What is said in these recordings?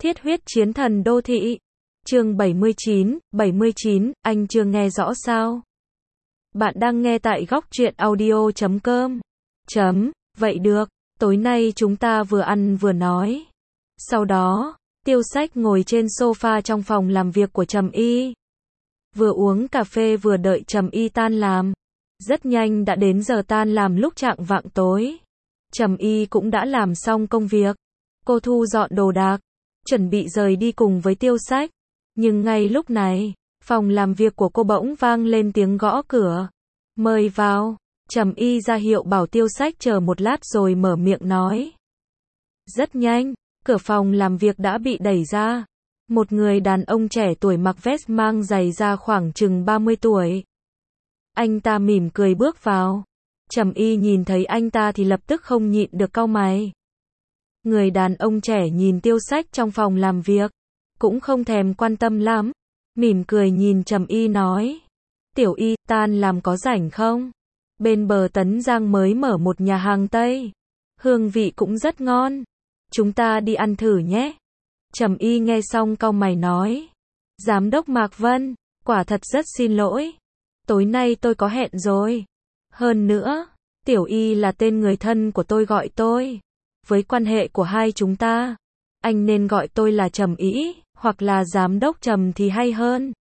Thiết huyết chiến thần đô thị. Chương 79, anh chưa nghe rõ sao? Bạn đang nghe tại góc truyện audio.com. Vậy được, tối nay chúng ta vừa ăn vừa nói. Sau đó, Tiêu Sách ngồi trên sofa trong phòng làm việc của Trầm Y. Vừa uống cà phê vừa đợi Trầm Y tan làm. Rất nhanh đã đến giờ tan làm lúc chạng vạng tối. Trầm Y cũng đã làm xong công việc. Cô thu dọn đồ đạc, chuẩn bị rời đi cùng với Tiêu Sách. Nhưng ngay lúc này, phòng làm việc của cô bỗng vang lên tiếng gõ cửa. Mời vào. Trầm Y ra hiệu bảo Tiêu Sách chờ một lát rồi mở miệng nói. Rất nhanh, cửa phòng làm việc đã bị đẩy ra. Một người đàn ông trẻ tuổi mặc vest mang giày da khoảng chừng 30 tuổi. Anh ta mỉm cười bước vào. Trầm Y nhìn thấy anh ta thì lập tức không nhịn được cau mày. Người đàn ông trẻ nhìn Tiêu Sách trong phòng làm việc, cũng không thèm quan tâm lắm, mỉm cười nhìn Trầm Y nói. Tiểu Y, tan làm có rảnh không? Bên bờ Tấn Giang mới mở một nhà hàng Tây. Hương vị cũng rất ngon. Chúng ta đi ăn thử nhé. Trầm Y nghe xong cau mày nói. Giám đốc Mạc Vân, quả thật rất xin lỗi. Tối nay tôi có hẹn rồi. Hơn nữa, Tiểu Y là tên người thân của tôi gọi tôi. Với quan hệ của hai chúng ta, anh nên gọi tôi là Trầm Y, hoặc là Giám đốc Trầm thì hay hơn.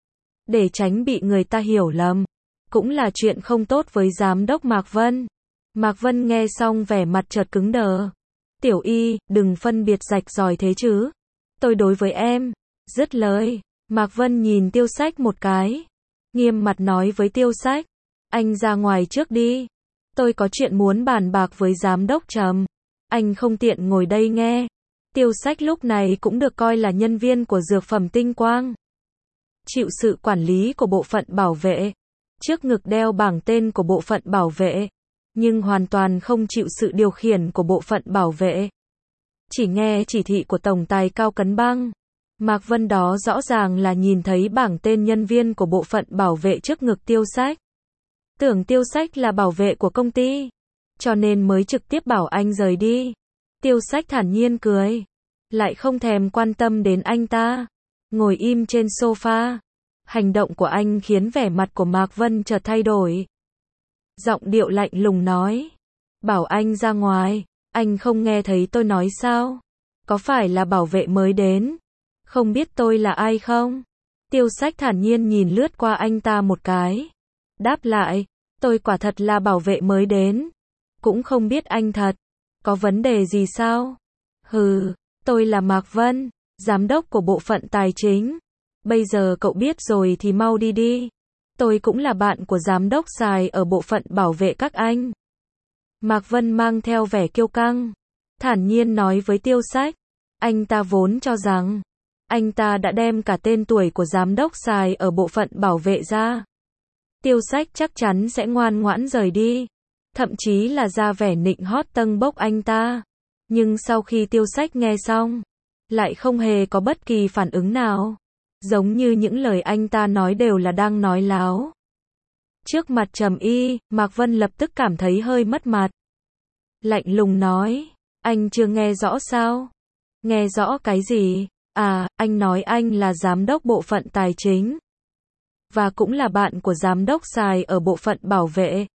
Để tránh bị người ta hiểu lầm, cũng là chuyện không tốt với Giám đốc Mạc Vân. Mạc Vân nghe xong vẻ mặt chợt cứng đờ. Tiểu Y, đừng phân biệt rạch ròi thế chứ. Tôi đối với em. Dứt lời, Mạc Vân nhìn Tiêu Sách một cái. Nghiêm mặt nói với Tiêu Sách. Anh ra ngoài trước đi. Tôi có chuyện muốn bàn bạc với Giám đốc Trầm. Anh không tiện ngồi đây nghe. Tiêu Sách lúc này cũng được coi là nhân viên của dược phẩm Tinh Quang. Chịu sự quản lý của bộ phận bảo vệ. Trước ngực đeo bảng tên của bộ phận bảo vệ. Nhưng hoàn toàn không chịu sự điều khiển của bộ phận bảo vệ. Chỉ nghe chỉ thị của Tổng tài Cao Cấn Băng. Mạc Vân đó rõ ràng là nhìn thấy bảng tên nhân viên của bộ phận bảo vệ trước ngực Tiêu Sách. Tưởng Tiêu Sách là bảo vệ của công ty, cho nên mới trực tiếp bảo anh rời đi. Tiêu Sách thản nhiên cười, lại không thèm quan tâm đến anh ta, ngồi im trên sofa. Hành động của anh khiến vẻ mặt của Mạc Vân chợt thay đổi. Giọng điệu lạnh lùng nói, bảo anh ra ngoài, anh không nghe thấy tôi nói sao? Có phải là bảo vệ mới đến? Không biết tôi là ai không? Tiêu Sách thản nhiên nhìn lướt qua anh ta một cái. Đáp lại, tôi quả thật là bảo vệ mới đến. Cũng không biết anh thật. Có vấn đề gì sao? Hừ, tôi là Mạc Vân, giám đốc của bộ phận tài chính. Bây giờ cậu biết rồi thì mau đi đi. Tôi cũng là bạn của giám đốc Sài ở bộ phận bảo vệ các anh. Mạc Vân mang theo vẻ kiêu căng, thản nhiên nói với Tiêu Sách. Anh ta vốn cho rằng, anh ta đã đem cả tên tuổi của giám đốc Sài ở bộ phận bảo vệ ra. Tiêu Sách chắc chắn sẽ ngoan ngoãn rời đi. Thậm chí là ra vẻ nịnh hót tâng bốc anh ta. Nhưng sau khi Tiêu Sách nghe xong, lại không hề có bất kỳ phản ứng nào. Giống như những lời anh ta nói đều là đang nói láo. Trước mặt Trầm Y, Mạc Vân lập tức cảm thấy hơi mất mặt. Lạnh lùng nói, anh chưa nghe rõ sao? Nghe rõ cái gì? À, anh nói anh là giám đốc bộ phận tài chính. Và cũng là bạn của giám đốc Sài ở bộ phận bảo vệ.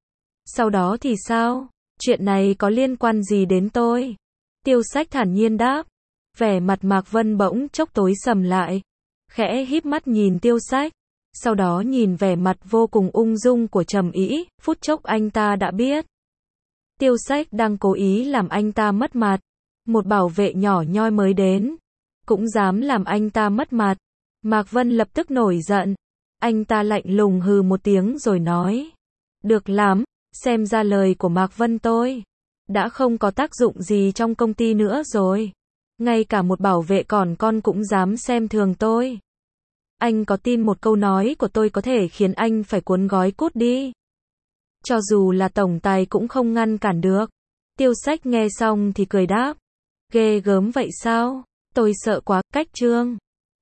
Sau đó thì sao? Chuyện này có liên quan gì đến tôi? Tiêu Sách thản nhiên đáp. Vẻ mặt Mạc Vân bỗng chốc tối sầm lại. Khẽ híp mắt nhìn Tiêu Sách. Sau đó nhìn vẻ mặt vô cùng ung dung của Trầm Y, phút chốc anh ta đã biết. Tiêu Sách đang cố ý làm anh ta mất mặt. Một bảo vệ nhỏ nhoi mới đến, cũng dám làm anh ta mất mặt. Mạc Vân lập tức nổi giận. Anh ta lạnh lùng hừ một tiếng rồi nói. Được lắm, xem ra lời của Mạc Vân tôi đã không có tác dụng gì trong công ty nữa rồi. Ngay cả một bảo vệ còn con cũng dám xem thường tôi. Anh có tin một câu nói của tôi có thể khiến anh phải cuốn gói cút đi? Cho dù là tổng tài cũng không ngăn cản được. Tiêu Sách nghe xong thì cười đáp. Ghê gớm vậy sao? Tôi sợ quá, cách trương.